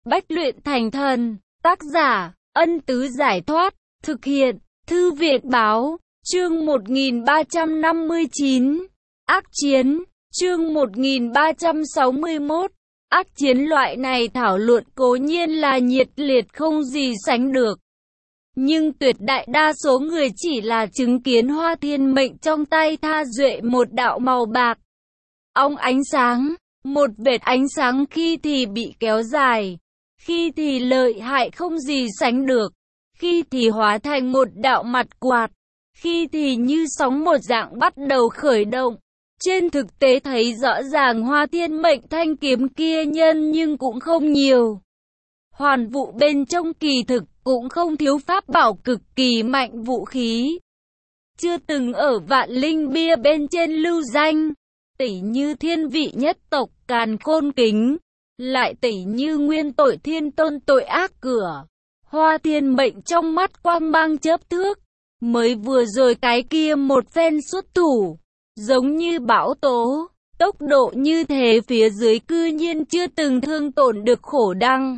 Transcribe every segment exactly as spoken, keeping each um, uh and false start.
Bách luyện thành thần. Tác giả, Ân Tứ Giải Thoát. Thực hiện, Thư viện Báo. Chương một nghìn ba trăm năm mươi chín. Ác chiến. Chương một nghìn ba trăm sáu mươi mốt. Ác chiến. Loại này thảo luận cố nhiên là nhiệt liệt không gì sánh được. Nhưng tuyệt đại đa số người chỉ là chứng kiến Hoa Thiên Mệnh trong tay tha duệ một đạo màu bạc óng ánh sáng, một vệt ánh sáng khi thì bị kéo dài, khi thì lợi hại không gì sánh được, khi thì hóa thành một đạo mặt quạt, khi thì như sóng một dạng bắt đầu khởi động. Trên thực tế thấy rõ ràng Hoa Thiên Mệnh thanh kiếm kia nhân nhưng cũng không nhiều. Hoàn vũ bên trong kỳ thực cũng không thiếu pháp bảo cực kỳ mạnh vũ khí. Chưa từng ở Vạn Linh bia bên trên lưu danh, tỷ như Thiên Vị nhất tộc Càn Khôn Kính, lại tỷ như Nguyên Tội Thiên Tôn tội ác cửa. Hoa Thiên Mệnh trong mắt quang mang chớp thước, mới vừa rồi cái kia một phen xuất thủ, giống như bão tố, tốc độ như thế phía dưới cư nhiên chưa từng thương tổn được Khổ Đăng.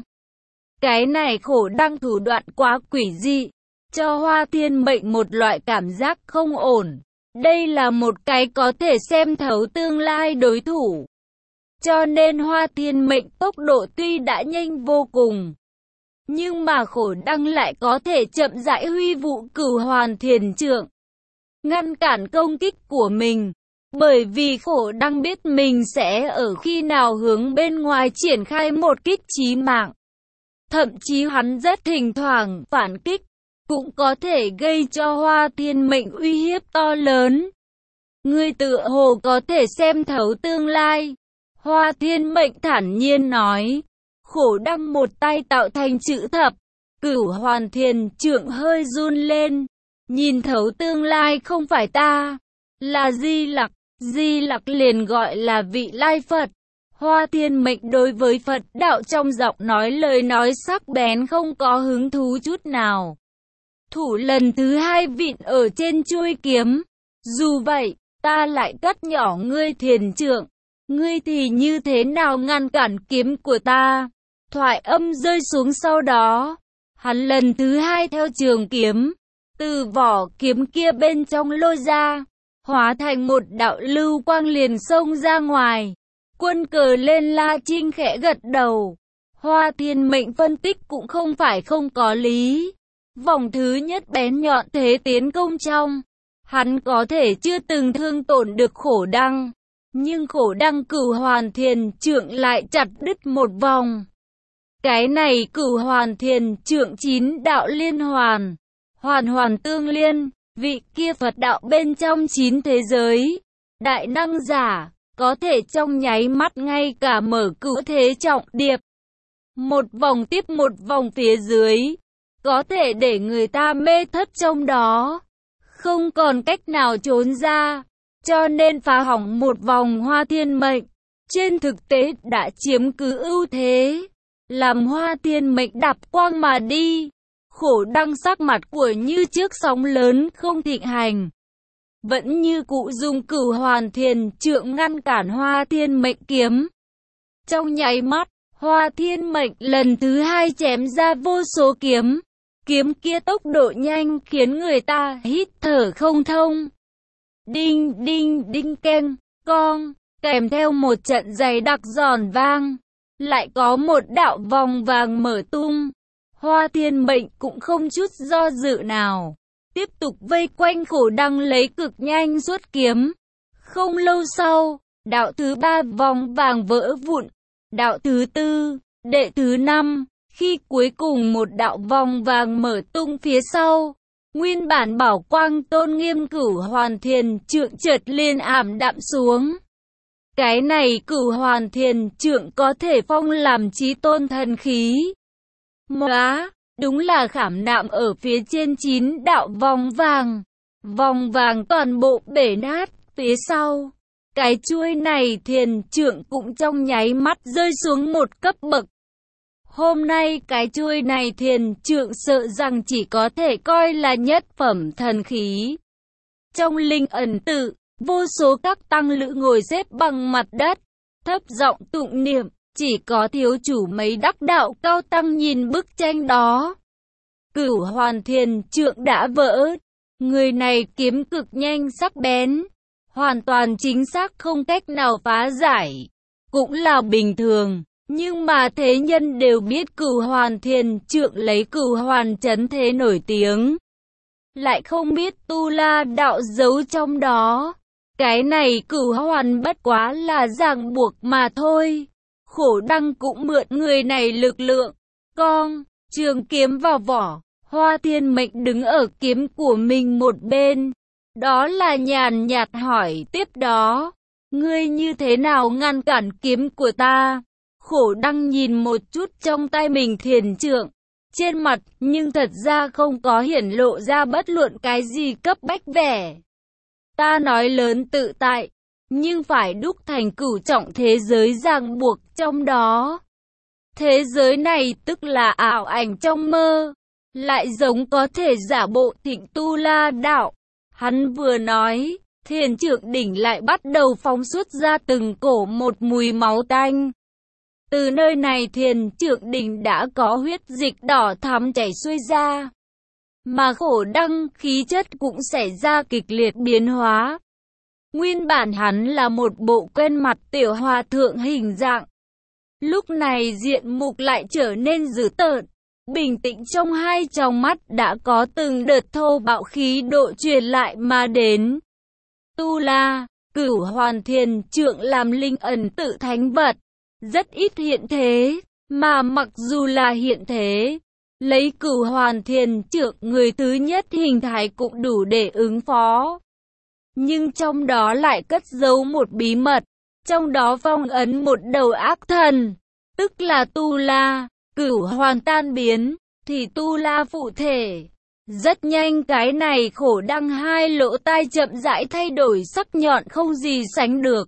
Cái này Khổ Đăng thủ đoạn quá quỷ dị, cho Hoa Thiên Mệnh một loại cảm giác không ổn. Đây là một cái có thể xem thấu tương lai đối thủ. Cho nên Hoa Thiên Mệnh tốc độ tuy đã nhanh vô cùng, nhưng mà Khổ Đăng lại có thể chậm rãi huy vũ Cửu Hoàn Thiền Trượng, ngăn cản công kích của mình. Bởi vì Khổ Đăng biết mình sẽ ở khi nào hướng bên ngoài triển khai một kích chí mạng. Thậm chí hắn rất thỉnh thoảng phản kích, cũng có thể gây cho Hoa Thiên Mệnh uy hiếp to lớn. Ngươi tựa hồ có thể xem thấu tương lai. Hoa Thiên Mệnh thản nhiên nói. Khổ Đăng một tay tạo thành chữ thập, Cửu Hoàn Thiền Trượng hơi run lên. Nhìn thấu tương lai không phải ta, là Di Lặc. Di Lặc liền gọi là Vị Lai Phật. Hoa Thiên Mệnh đối với Phật đạo trong giọng nói lời nói sắc bén không có hứng thú chút nào. Thủ lần thứ hai vịn ở trên chuôi kiếm. Dù vậy, ta lại cắt nhỏ ngươi thiền trượng. Ngươi thì như thế nào ngăn cản kiếm của ta? Thoại âm rơi xuống sau đó. Hắn lần thứ hai theo trường kiếm, từ vỏ kiếm kia bên trong lôi ra, hóa thành một đạo lưu quang liền xông ra ngoài. Quân cờ lên La Trinh khẽ gật đầu. Hoa Thiên Mệnh phân tích cũng không phải không có lý. Vòng thứ nhất bén nhọn thế tiến công trong, hắn có thể chưa từng thương tổn được Khổ Đăng, nhưng Khổ Đăng Cửu Hoàn Thiền Trượng lại chặt đứt một vòng. Cái này Cửu Hoàn Thiền Trượng chín đạo liên hoàn, hoàn hoàn tương liên, vị kia Phật đạo bên trong chín thế giới, đại năng giả, có thể trong nháy mắt ngay cả mở cửu thế trọng điệp. Một vòng tiếp một vòng phía dưới, có thể để người ta mê thất trong đó, không còn cách nào trốn ra. Cho nên phá hỏng một vòng Hoa Thiên Mệnh, trên thực tế đã chiếm cứ ưu thế, làm Hoa Thiên Mệnh đạp quang mà đi. Khổ Đăng sắc mặt của như trước sóng lớn không thịnh hành, vẫn như cụ dùng Cửu Hoàn Thiền Trượng ngăn cản Hoa Thiên Mệnh kiếm. Trong nháy mắt, Hoa Thiên Mệnh lần thứ hai chém ra vô số kiếm. Kiếm kia tốc độ nhanh khiến người ta hít thở không thông. Đinh đinh đinh keng, cong, kèm theo một trận dày đặc giòn vang. Lại có một đạo vòng vàng mở tung. Hoa Thiên Mệnh cũng không chút do dự nào, tiếp tục vây quanh Khổ Đăng lấy cực nhanh xuất kiếm. Không lâu sau, đạo thứ ba vòng vàng vỡ vụn. Đạo thứ tư, đệ thứ năm, khi cuối cùng một đạo vòng vàng mở tung phía sau, nguyên bản bảo quang tôn nghiêm Cửu Hoàn Thiền Trượng chợt liền ảm đạm xuống. Cái này Cửu Hoàn Thiền Trượng có thể phong làm chí tôn thần khí. Móa, đúng là khảm nạm ở phía trên chín đạo vòng vàng. Vòng vàng toàn bộ bể nát, phía sau. Cái chuôi này thiền trượng cũng trong nháy mắt rơi xuống một cấp bậc. Hôm nay cái chuôi này thiền trượng sợ rằng chỉ có thể coi là nhất phẩm thần khí. Trong linh ẩn tự, vô số các tăng lữ ngồi xếp bằng mặt đất, thấp giọng tụng niệm, Chỉ có thiếu chủ mấy đắc đạo cao tăng nhìn bức tranh đó. Cửu Hoàn Thiền Trượng đã vỡ. Người này kiếm cực nhanh sắc bén, hoàn toàn chính xác không cách nào phá giải. Cũng là bình thường, nhưng mà thế nhân đều biết Cửu Hoàn Thiền Trượng lấy Cửu Hoàn trấn thế nổi tiếng. Lại không biết tu la đạo giấu trong đó. Cái này Cửu Hoàn bất quá là ràng buộc mà thôi. Khổ Đăng cũng mượn người này lực lượng. Con, trường kiếm vào vỏ, Hoa Thiên Mệnh đứng ở kiếm của mình một bên. Đó là nhàn nhạt hỏi tiếp đó. Ngươi như thế nào ngăn cản kiếm của ta? Khổ Đăng nhìn một chút trong tay mình thiền trượng. Trên mặt nhưng thật ra không có hiển lộ ra bất luận cái gì cấp bách vẻ. Ta nói lớn tự tại, nhưng phải đúc thành cửu trọng thế giới ràng buộc trong đó. Thế giới này tức là ảo ảnh trong mơ, lại giống có thể giả bộ thịnh tu la đạo. Hắn vừa nói, thiền trượng đỉnh lại bắt đầu phóng xuất ra từng cổ một mùi máu tanh. Từ nơi này thiền trượng đỉnh đã có huyết dịch đỏ thắm chảy xuôi ra. Mà Khổ Đăng khí chất cũng xảy ra kịch liệt biến hóa. Nguyên bản hắn là một bộ quen mặt tiểu hòa thượng hình dạng. Lúc này diện mục lại trở nên dữ tợn. Bình tĩnh trong hai tròng mắt đã có từng đợt thô bạo khí độ truyền lại mà đến. Tu la, Cửu Hoàn Thiền Trượng làm linh ẩn tự thánh vật, rất ít hiện thế, mà mặc dù là hiện thế, lấy Cửu Hoàn Thiền Trượng người thứ nhất hình thái cũng đủ để ứng phó. Nhưng trong đó lại cất giấu một bí mật, trong đó phong ấn một đầu ác thần, tức là Tu La. Cửu Hoàn tan biến, thì Tu La phụ thể. Rất nhanh cái này Khổ Đăng hai lỗ tai chậm rãi thay đổi sắc nhọn không gì sánh được.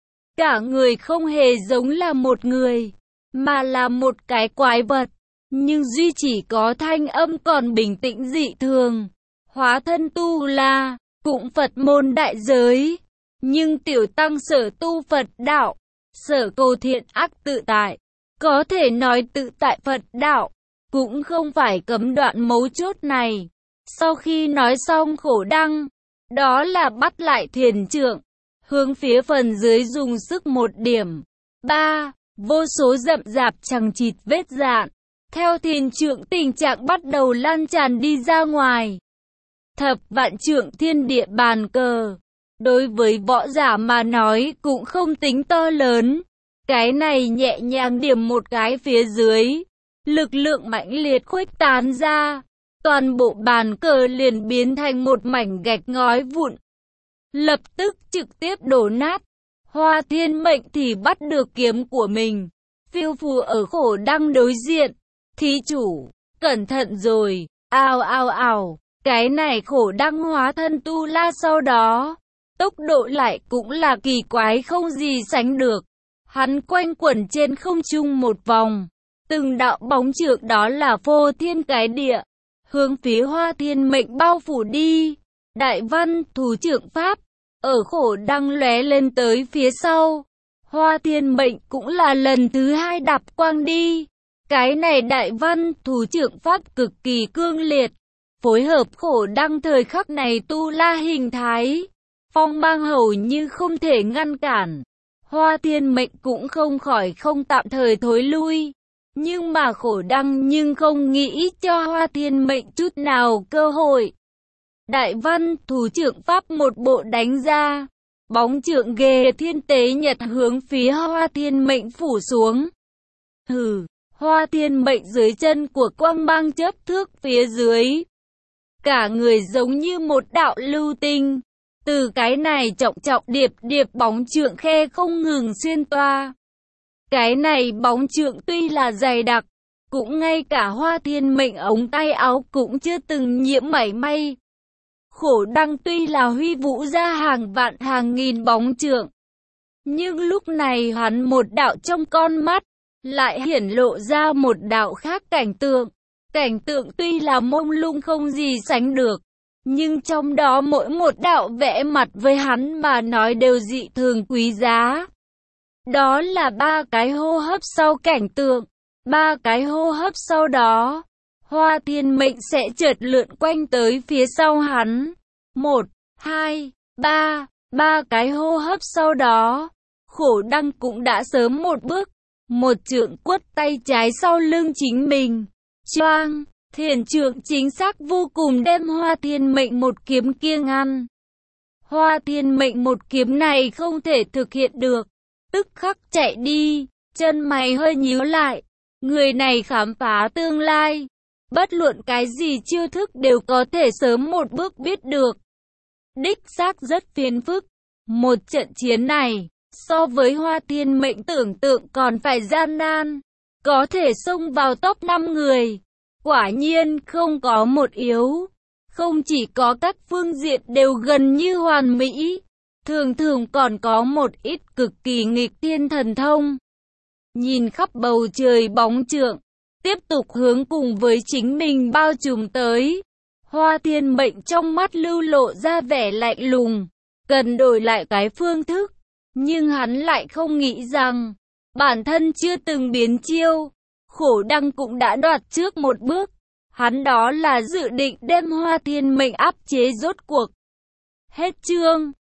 Cả người không hề giống là một người, mà là một cái quái vật. Nhưng duy chỉ có thanh âm còn bình tĩnh dị thường. Hóa thân Tu La, cũng Phật môn đại giới. Nhưng tiểu tăng sở tu Phật đạo, sở cầu thiện ác tự tại. Có thể nói tự tại Phật đạo, cũng không phải cấm đoạn mấu chốt này. Sau khi nói xong Khổ Đăng, đó là bắt lại thiền trượng, hướng phía phần dưới dùng sức một điểm. Ba, vô số rậm rạp chằng chịt vết dạn, theo thiền trượng tình trạng bắt đầu lan tràn đi ra ngoài. Thập vạn trượng thiên địa bàn cờ, đối với võ giả mà nói cũng không tính to lớn. Cái này nhẹ nhàng điểm một cái phía dưới, lực lượng mãnh liệt khuếch tán ra, toàn bộ bàn cờ liền biến thành một mảnh gạch ngói vụn. Lập tức trực tiếp đổ nát. Hoa Thiên Mệnh thì bắt được kiếm của mình, phiêu phù ở Khổ Đăng đối diện. Thí chủ, cẩn thận rồi, ao ao ào, cái này Khổ Đăng hóa thân Tu La sau đó. Tốc độ lại cũng là kỳ quái không gì sánh được. Hắn quanh quẩn trên không trung một vòng, từng đạo bóng trượng đó là phô thiên cái địa, hướng phía Hoa Thiên Mệnh bao phủ đi. Đại văn thủ trượng pháp, ở Khổ Đăng lóe lên tới phía sau. Hoa Thiên Mệnh cũng là lần thứ hai đạp quang đi. Cái này đại văn thủ trượng pháp cực kỳ cương liệt, phối hợp Khổ Đăng thời khắc này Tu La hình thái, phong mang hầu như không thể ngăn cản. Hoa Thiên Mệnh cũng không khỏi không tạm thời thối lui. Nhưng mà Khổ Đăng nhưng không nghĩ cho Hoa Thiên Mệnh chút nào cơ hội. Đại văn thủ trượng pháp một bộ đánh ra, bóng trượng ghê thiên tế nhật hướng phía Hoa Thiên Mệnh phủ xuống. Hừ, Hoa Thiên Mệnh dưới chân của quang mang chớp thước phía dưới. Cả người giống như một đạo lưu tinh. Từ cái này trọng trọng điệp điệp bóng trượng khe không ngừng xuyên toa. Cái này bóng trượng tuy là dày đặc, cũng ngay cả Hoa Thiên Mệnh ống tay áo cũng chưa từng nhiễm mảy may. Khổ Đăng tuy là huy vũ ra hàng vạn hàng nghìn bóng trượng, nhưng lúc này hắn một đạo trong con mắt, lại hiển lộ ra một đạo khác cảnh tượng. Cảnh tượng tuy là mông lung không gì sánh được, nhưng trong đó mỗi một đạo vẽ mặt với hắn mà nói đều dị thường quý giá. Đó là ba cái hô hấp sau cảnh tượng. Ba cái hô hấp sau đó, Hoa Thiên Mệnh sẽ chợt lượn quanh tới phía sau hắn. Một, hai, ba, ba cái hô hấp sau đó, Khổ Đăng cũng đã sớm một bước, một trượng quất tay trái sau lưng chính mình. Choang, thiền trượng chính xác vô cùng đem Hoa Thiên Mệnh một kiếm kia ngăn. Hoa Thiên Mệnh một kiếm này không thể thực hiện được, tức khắc chạy đi, chân mày hơi nhíu lại. Người này khám phá tương lai, bất luận cái gì chiêu thức đều có thể sớm một bước biết được. Đích xác rất phiền phức. Một trận chiến này, so với Hoa Thiên Mệnh tưởng tượng còn phải gian nan. Có thể xông vào top năm người. Quả nhiên không có một yếu. Không chỉ có các phương diện đều gần như hoàn mỹ, thường thường còn có một ít cực kỳ nghịch thiên thần thông. Nhìn khắp bầu trời bóng trượng, tiếp tục hướng cùng với chính mình bao trùm tới. Hoa Thiên Mệnh trong mắt lưu lộ ra vẻ lạnh lùng, cần đổi lại cái phương thức. Nhưng hắn lại không nghĩ rằng, bản thân chưa từng biến chiêu, Khổ Đăng cũng đã đoạt trước một bước. Hắn đó là dự định đem Hoa Thiên Mệnh áp chế rốt cuộc. Hết chương.